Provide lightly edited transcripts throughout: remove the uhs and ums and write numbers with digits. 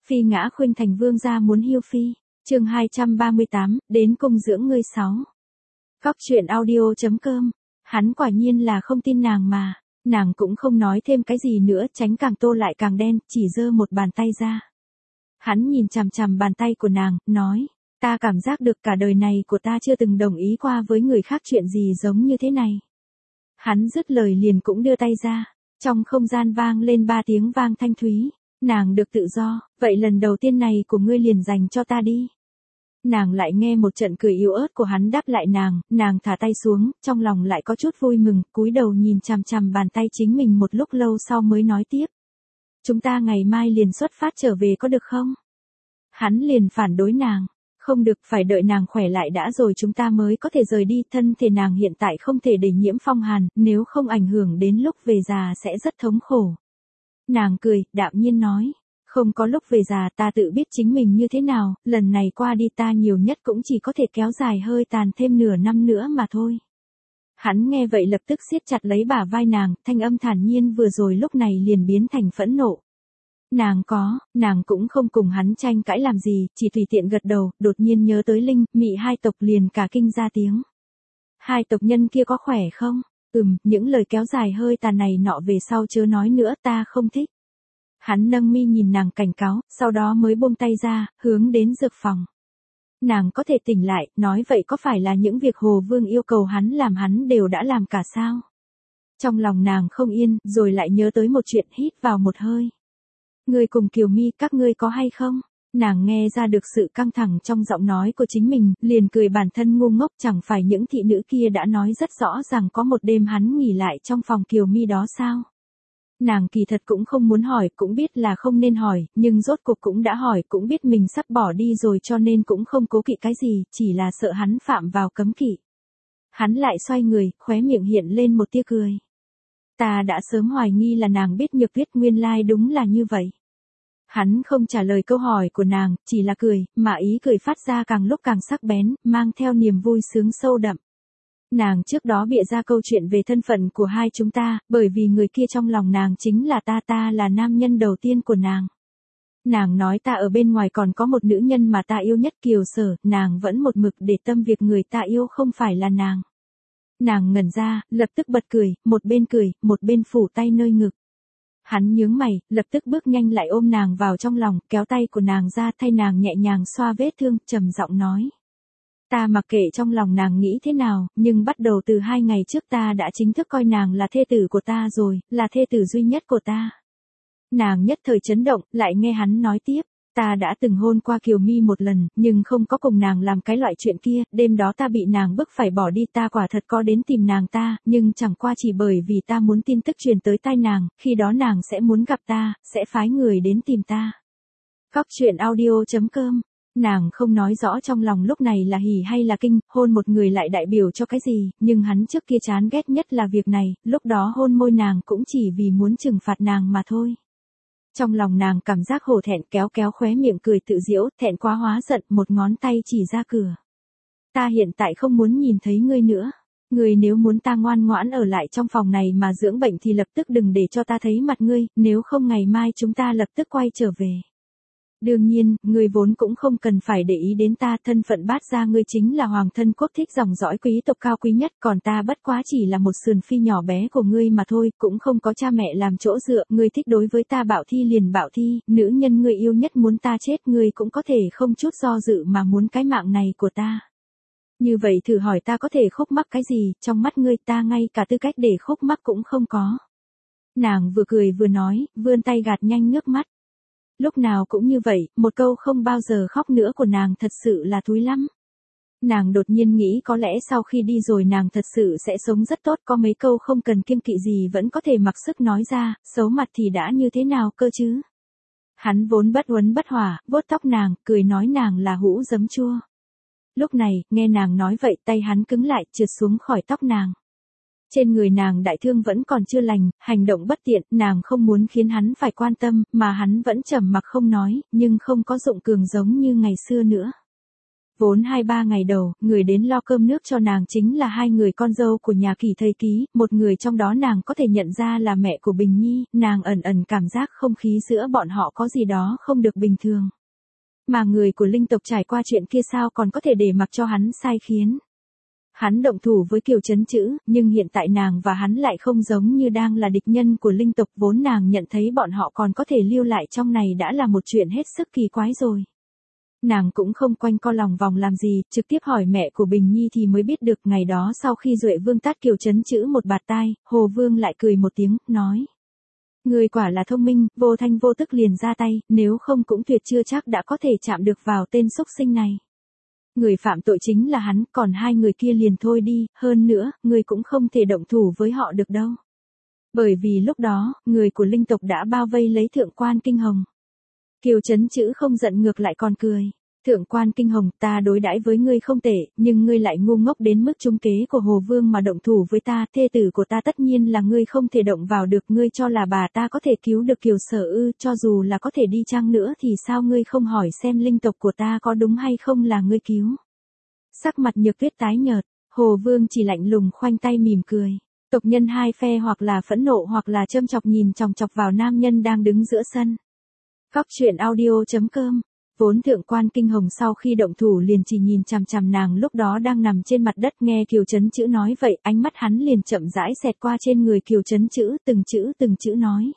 Phi ngã khuynh thành vương gia muốn hiêu phi. Chương 238, đến cung dưỡng ngươi 6. Cóc truyện audio.com. Hắn quả nhiên là không tin nàng mà. Nàng cũng không nói thêm cái gì nữa, tránh càng tô lại càng đen, chỉ giơ một bàn tay ra. Hắn nhìn chằm chằm bàn tay của nàng, nói, ta cảm giác được cả đời này của ta chưa từng đồng ý qua với người khác chuyện gì giống như thế này. Hắn dứt lời liền cũng đưa tay ra, trong không gian vang lên 3 tiếng vang thanh thúy. Nàng được tự do, vậy lần đầu tiên này của ngươi liền dành cho ta đi. Nàng lại nghe một trận cười yếu ớt của hắn đáp lại nàng thả tay xuống, trong lòng lại có chút vui mừng, cúi đầu nhìn chằm chằm bàn tay chính mình một lúc lâu sau mới nói tiếp. Chúng ta ngày mai liền xuất phát trở về có được không? Hắn liền phản đối nàng. Không được, phải đợi nàng khỏe lại đã rồi chúng ta mới có thể rời đi, thân thể nàng hiện tại không thể để nhiễm phong hàn, nếu không ảnh hưởng đến lúc về già sẽ rất thống khổ. Nàng cười, đạm nhiên nói, không có lúc về già ta tự biết chính mình như thế nào, lần này qua đi ta nhiều nhất cũng chỉ có thể kéo dài hơi tàn thêm nửa năm nữa mà thôi. Hắn nghe vậy lập tức siết chặt lấy bả vai nàng, thanh âm thản nhiên vừa rồi lúc này liền biến thành phẫn nộ. Nàng cũng không cùng hắn tranh cãi làm gì, chỉ tùy tiện gật đầu, đột nhiên nhớ tới Linh, Mị hai tộc liền cả kinh ra tiếng. Hai tộc nhân kia có khỏe không? Những lời kéo dài hơi tàn này nọ về sau chớ nói nữa, ta không thích. Hắn nâng mi nhìn nàng cảnh cáo, sau đó mới buông tay ra, hướng đến dược phòng. Nàng có thể tỉnh lại, nói vậy có phải là những việc Hồ Vương yêu cầu hắn làm hắn đều đã làm cả sao? Trong lòng nàng không yên, rồi lại nhớ tới một chuyện, hít vào một hơi. Ngươi cùng Kiều Mi, các ngươi có hay không? Nàng nghe ra được sự căng thẳng trong giọng nói của chính mình, liền cười bản thân ngu ngốc, chẳng phải những thị nữ kia đã nói rất rõ rằng có một đêm hắn nghỉ lại trong phòng Kiều Mi đó sao? Nàng kỳ thật cũng không muốn hỏi, cũng biết là không nên hỏi, nhưng rốt cuộc cũng đã hỏi, cũng biết mình sắp bỏ đi rồi cho nên cũng không cố kỵ cái gì, chỉ là sợ hắn phạm vào cấm kỵ. Hắn lại xoay người, khóe miệng hiện lên một tia cười. Ta đã sớm hoài nghi là nàng biết Nhược Tuyết, nguyên lai đúng là như vậy. Hắn không trả lời câu hỏi của nàng, chỉ là cười, mà ý cười phát ra càng lúc càng sắc bén, mang theo niềm vui sướng sâu đậm. Nàng trước đó bịa ra câu chuyện về thân phận của hai chúng ta, bởi vì người kia trong lòng nàng chính là ta là nam nhân đầu tiên của nàng. Nàng nói ta ở bên ngoài còn có một nữ nhân mà ta yêu nhất, Kiều Sở, nàng vẫn một mực để tâm việc người ta yêu không phải là nàng. Nàng ngẩn ra, lập tức bật cười, một bên phủ tay nơi ngực. Hắn nhướng mày, lập tức bước nhanh lại ôm nàng vào trong lòng, kéo tay của nàng ra thay nàng nhẹ nhàng xoa vết thương, trầm giọng nói. Ta mặc kệ trong lòng nàng nghĩ thế nào, nhưng bắt đầu từ 2 ngày trước ta đã chính thức coi nàng là thê tử của ta rồi, là thê tử duy nhất của ta. Nàng nhất thời chấn động, lại nghe hắn nói tiếp. Ta đã từng hôn qua Kiều Mi một lần, nhưng không có cùng nàng làm cái loại chuyện kia, đêm đó ta bị nàng bức phải bỏ đi, ta quả thật có đến tìm nàng ta, nhưng chẳng qua chỉ bởi vì ta muốn tin tức truyền tới tai nàng, khi đó nàng sẽ muốn gặp ta, sẽ phái người đến tìm ta. Cóc truyện audio.com. Nàng không nói rõ trong lòng lúc này là hỉ hay là kinh, hôn một người lại đại biểu cho cái gì, nhưng hắn trước kia chán ghét nhất là việc này, lúc đó hôn môi nàng cũng chỉ vì muốn trừng phạt nàng mà thôi. Trong lòng nàng cảm giác hổ thẹn, kéo khóe miệng cười tự giễu, thẹn quá hóa giận, một ngón tay chỉ ra cửa. Ta hiện tại không muốn nhìn thấy ngươi nữa. Ngươi nếu muốn ta ngoan ngoãn ở lại trong phòng này mà dưỡng bệnh thì lập tức đừng để cho ta thấy mặt ngươi, nếu không ngày mai chúng ta lập tức quay trở về. Đương nhiên, ngươi vốn cũng không cần phải để ý đến ta, thân phận Bát gia ngươi chính là hoàng thân quốc thích dòng dõi quý tộc cao quý nhất, còn ta bất quá chỉ là một sườn phi nhỏ bé của ngươi mà thôi, cũng không có cha mẹ làm chỗ dựa, ngươi thích đối với ta bạo thi liền bạo thi, nữ nhân ngươi yêu nhất muốn ta chết, ngươi cũng có thể không chút do dự mà muốn cái mạng này của ta. Như vậy thử hỏi ta có thể khúc mắc cái gì, trong mắt ngươi ta ngay cả tư cách để khúc mắc cũng không có. Nàng vừa cười vừa nói, vươn tay gạt nhanh nước mắt. Lúc nào cũng như vậy, một câu không bao giờ khóc nữa của nàng thật sự là thúi lắm. Nàng đột nhiên nghĩ có lẽ sau khi đi rồi nàng thật sự sẽ sống rất tốt, có mấy câu không cần kiêng kỵ gì vẫn có thể mặc sức nói ra, xấu mặt thì đã như thế nào cơ chứ. Hắn vốn bất uất bất hỏa, vuốt tóc nàng, cười nói nàng là hũ giấm chua. Lúc này, nghe nàng nói vậy tay hắn cứng lại, trượt xuống khỏi tóc nàng. Trên người nàng đại thương vẫn còn chưa lành, hành động bất tiện, nàng không muốn khiến hắn phải quan tâm, mà hắn vẫn trầm mặc không nói, nhưng không có dụng cường giống như ngày xưa nữa. Vốn 2-3 ngày đầu, người đến lo cơm nước cho nàng chính là hai người con dâu của nhà Kỳ thầy ký, một người trong đó nàng có thể nhận ra là mẹ của Bình Nhi, nàng ẩn ẩn cảm giác không khí giữa bọn họ có gì đó không được bình thường. Mà người của linh tộc trải qua chuyện kia sao còn có thể để mặc cho hắn sai khiến. Hắn động thủ với Kiều Chấn Chữ, nhưng hiện tại nàng và hắn lại không giống như đang là địch nhân của linh tộc, vốn nàng nhận thấy bọn họ còn có thể lưu lại trong này đã là một chuyện hết sức kỳ quái rồi. Nàng cũng không quanh co lòng vòng làm gì, trực tiếp hỏi mẹ của Bình Nhi thì mới biết được ngày đó sau khi Duệ Vương tát Kiều Chấn Chữ một bạt tai, Hồ Vương lại cười một tiếng, nói. Người quả là thông minh, vô thanh vô tức liền ra tay, nếu không cũng tuyệt chưa chắc đã có thể chạm được vào tên xúc sinh này. Người phạm tội chính là hắn, còn hai người kia liền thôi đi, hơn nữa, người cũng không thể động thủ với họ được đâu. Bởi vì lúc đó, người của linh tộc đã bao vây lấy Thượng Quan Kinh Hồng. Kiều Chấn Chữ không giận ngược lại còn cười. Thượng Quan Kinh Hồng, ta đối đãi với ngươi không tệ, nhưng ngươi lại ngu ngốc đến mức trúng kế của Hồ Vương mà động thủ với ta, thê tử của ta tất nhiên là ngươi không thể động vào được, ngươi cho là bà ta có thể cứu được Kiều Sở ư, cho dù là có thể đi chăng nữa thì sao ngươi không hỏi xem linh tộc của ta có đúng hay không là ngươi cứu. Sắc mặt Nhược Tuyết tái nhợt, Hồ Vương chỉ lạnh lùng khoanh tay mỉm cười. Tộc nhân hai phe hoặc là phẫn nộ hoặc là châm chọc nhìn chòng chọc vào nam nhân đang đứng giữa sân. Cóc truyện audio.com. Vốn Thượng Quan Kinh Hồng sau khi động thủ liền chỉ nhìn chằm chằm nàng lúc đó đang nằm trên mặt đất, nghe Kiều Chấn Chữ nói vậy, ánh mắt hắn liền chậm rãi xẹt qua trên người Kiều Chấn Chữ, từng chữ nói.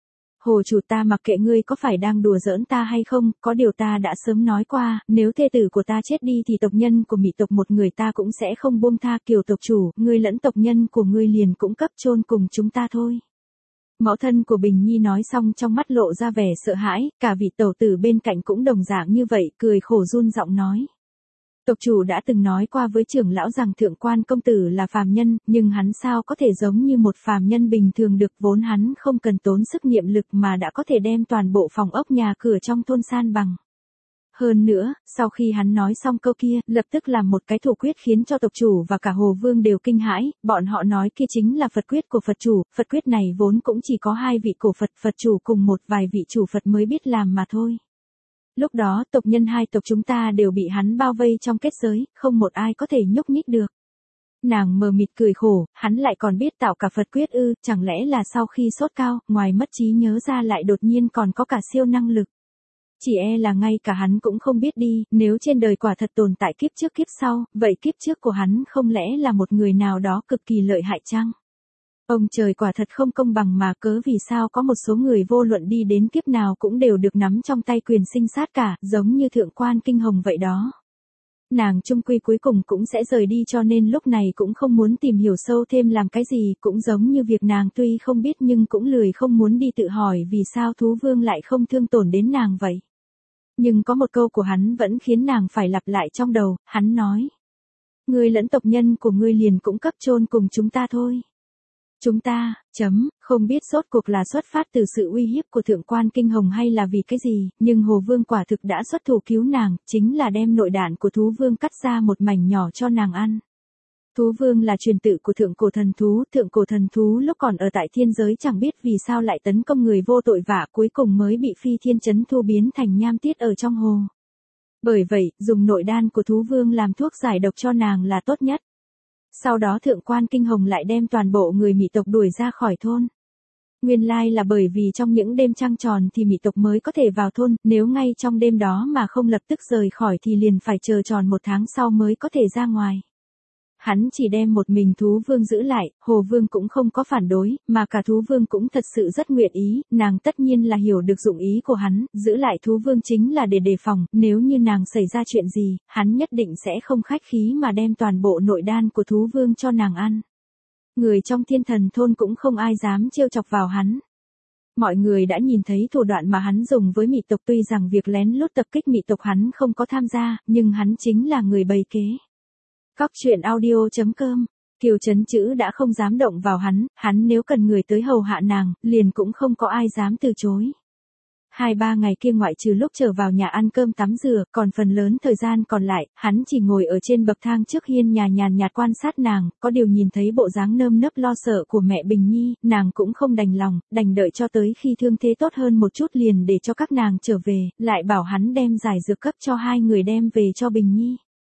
Hồ chủ, ta mặc kệ ngươi có phải đang đùa giỡn ta hay không, có điều ta đã sớm nói qua, nếu thê tử của ta chết đi thì tộc nhân của Mị tộc một người ta cũng sẽ không buông tha. Kiều tộc chủ, ngươi lẫn tộc nhân của ngươi liền cũng cấp chôn cùng chúng ta thôi. Mẫu thân của Bình Nhi nói xong trong mắt lộ ra vẻ sợ hãi, cả vị tẩu tử bên cạnh cũng đồng dạng như vậy, cười khổ run giọng nói. Tộc chủ đã từng nói qua với trưởng lão rằng Thượng Quan công tử là phàm nhân, nhưng hắn sao có thể giống như một phàm nhân bình thường được, vốn hắn không cần tốn sức niệm lực mà đã có thể đem toàn bộ phòng ốc nhà cửa trong thôn san bằng. Hơn nữa, sau khi hắn nói xong câu kia, lập tức làm một cái thủ quyết khiến cho tộc chủ và cả Hồ Vương đều kinh hãi, bọn họ nói kia chính là Phật quyết của Phật chủ, Phật quyết này vốn cũng chỉ có hai vị cổ Phật, Phật chủ cùng một vài vị chủ Phật mới biết làm mà thôi. Lúc đó, tộc nhân hai tộc chúng ta đều bị hắn bao vây trong kết giới, không một ai có thể nhúc nhích được. Nàng mờ mịt cười khổ, hắn lại còn biết tạo cả Phật quyết ư, chẳng lẽ là sau khi sốt cao, ngoài mất trí nhớ ra lại đột nhiên còn có cả siêu năng lực. Chỉ e là ngay cả hắn cũng không biết đi, nếu trên đời quả thật tồn tại kiếp trước kiếp sau, vậy kiếp trước của hắn không lẽ là một người nào đó cực kỳ lợi hại chăng? Ông trời quả thật không công bằng mà, cớ vì sao có một số người vô luận đi đến kiếp nào cũng đều được nắm trong tay quyền sinh sát cả, giống như Thượng Quan Kinh Hồng vậy đó. Nàng chung quy cuối cùng cũng sẽ rời đi, cho nên lúc này cũng không muốn tìm hiểu sâu thêm làm cái gì, cũng giống như việc nàng tuy không biết nhưng cũng lười không muốn đi tự hỏi vì sao thú vương lại không thương tổn đến nàng vậy. Nhưng có một câu của hắn vẫn khiến nàng phải lặp lại trong đầu, hắn nói. Ngươi lẫn tộc nhân của ngươi liền cũng cấp chôn cùng chúng ta thôi. Chúng ta, không biết rốt cuộc là xuất phát từ sự uy hiếp của Thượng Quan Kinh Hồng hay là vì cái gì, nhưng Hồ Vương quả thực đã xuất thủ cứu nàng, chính là đem nội đạn của thú vương cắt ra một mảnh nhỏ cho nàng ăn. Thú vương là truyền tự của thượng cổ thần thú lúc còn ở tại thiên giới chẳng biết vì sao lại tấn công người vô tội vạ, cuối cùng mới bị Phi Thiên Chấn Thu biến thành nham tiết ở trong hồ. Bởi vậy, dùng nội đan của thú vương làm thuốc giải độc cho nàng là tốt nhất. Sau đó Thượng Quan Kinh Hồng lại đem toàn bộ người Mị tộc đuổi ra khỏi thôn. Nguyên lai là bởi vì trong những đêm trăng tròn thì Mị tộc mới có thể vào thôn, nếu ngay trong đêm đó mà không lập tức rời khỏi thì liền phải chờ tròn 1 tháng sau mới có thể ra ngoài. Hắn chỉ đem một mình thú vương giữ lại, Hồ Vương cũng không có phản đối, mà cả thú vương cũng thật sự rất nguyện ý, nàng tất nhiên là hiểu được dụng ý của hắn, giữ lại thú vương chính là để đề phòng, nếu như nàng xảy ra chuyện gì, hắn nhất định sẽ không khách khí mà đem toàn bộ nội đan của thú vương cho nàng ăn. Người trong Thiên Thần thôn cũng không ai dám trêu chọc vào hắn. Mọi người đã nhìn thấy thủ đoạn mà hắn dùng với Mị tộc, tuy rằng việc lén lút tập kích Mị tộc hắn không có tham gia, nhưng hắn chính là người bày kế. Cóc truyện audio.com. Kiều Chấn Chữ đã không dám động vào hắn nếu cần người tới hầu hạ nàng, liền cũng không có ai dám từ chối. 2-3 ngày kia ngoại trừ lúc trở vào nhà ăn cơm tắm rửa, còn phần lớn thời gian còn lại, hắn chỉ ngồi ở trên bậc thang trước hiên nhà nhàn nhạt quan sát nàng, có điều nhìn thấy bộ dáng nơm nớp lo sợ của mẹ Bình Nhi, nàng cũng không đành lòng, đành đợi cho tới khi thương thế tốt hơn một chút liền để cho các nàng trở về, lại bảo hắn đem giải dược cấp cho hai người đem về cho Bình Nhi.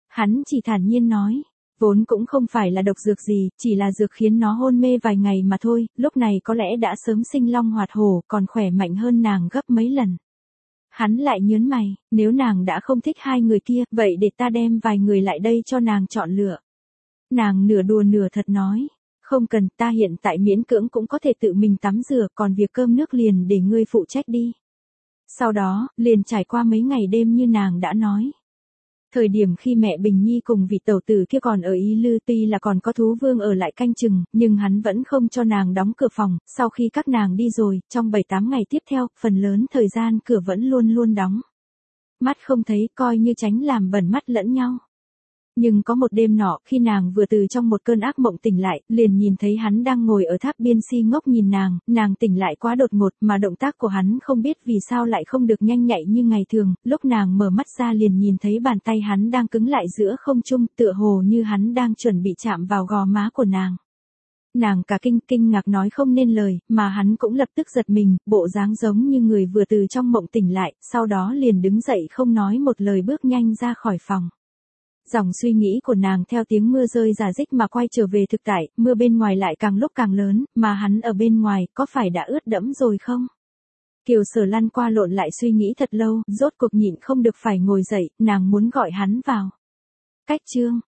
Hắn chỉ thản nhiên nói, vốn cũng không phải là độc dược gì, chỉ là dược khiến nó hôn mê vài ngày mà thôi, lúc này có lẽ đã sớm sinh long hoạt hổ, còn khỏe mạnh hơn nàng gấp mấy lần. Hắn lại nhớn mày, nếu nàng đã không thích hai người kia, vậy để ta đem vài người lại đây cho nàng chọn lựa. Nàng nửa đùa nửa thật nói, không cần, ta hiện tại miễn cưỡng cũng có thể tự mình tắm rửa, còn việc cơm nước liền để ngươi phụ trách đi. Sau đó, liền trải qua mấy ngày đêm như nàng đã nói. Thời điểm khi mẹ Bình Nhi cùng vị tẩu tử kia còn ở Y Lư, tuy là còn có thú vương ở lại canh chừng, nhưng hắn vẫn không cho nàng đóng cửa phòng, sau khi các nàng đi rồi, trong 7-8 ngày tiếp theo, phần lớn thời gian cửa vẫn luôn luôn đóng. Mắt không thấy, coi như tránh làm bẩn mắt lẫn nhau. Nhưng có một đêm nọ, khi nàng vừa từ trong một cơn ác mộng tỉnh lại, liền nhìn thấy hắn đang ngồi ở tháp biên si ngốc nhìn nàng tỉnh lại quá đột ngột, mà động tác của hắn không biết vì sao lại không được nhanh nhạy như ngày thường, lúc nàng mở mắt ra liền nhìn thấy bàn tay hắn đang cứng lại giữa không trung, tựa hồ như hắn đang chuẩn bị chạm vào gò má của nàng. Nàng cả kinh ngạc nói không nên lời, mà hắn cũng lập tức giật mình, bộ dáng giống như người vừa từ trong mộng tỉnh lại, sau đó liền đứng dậy không nói một lời bước nhanh ra khỏi phòng. Dòng suy nghĩ của nàng theo tiếng mưa rơi rả rích mà quay trở về thực tại, mưa bên ngoài lại càng lúc càng lớn, mà hắn ở bên ngoài, có phải đã ướt đẫm rồi không? Kiều Sở lăn qua lộn lại suy nghĩ thật lâu, rốt cuộc nhịn không được phải ngồi dậy, nàng muốn gọi hắn vào. Cách chương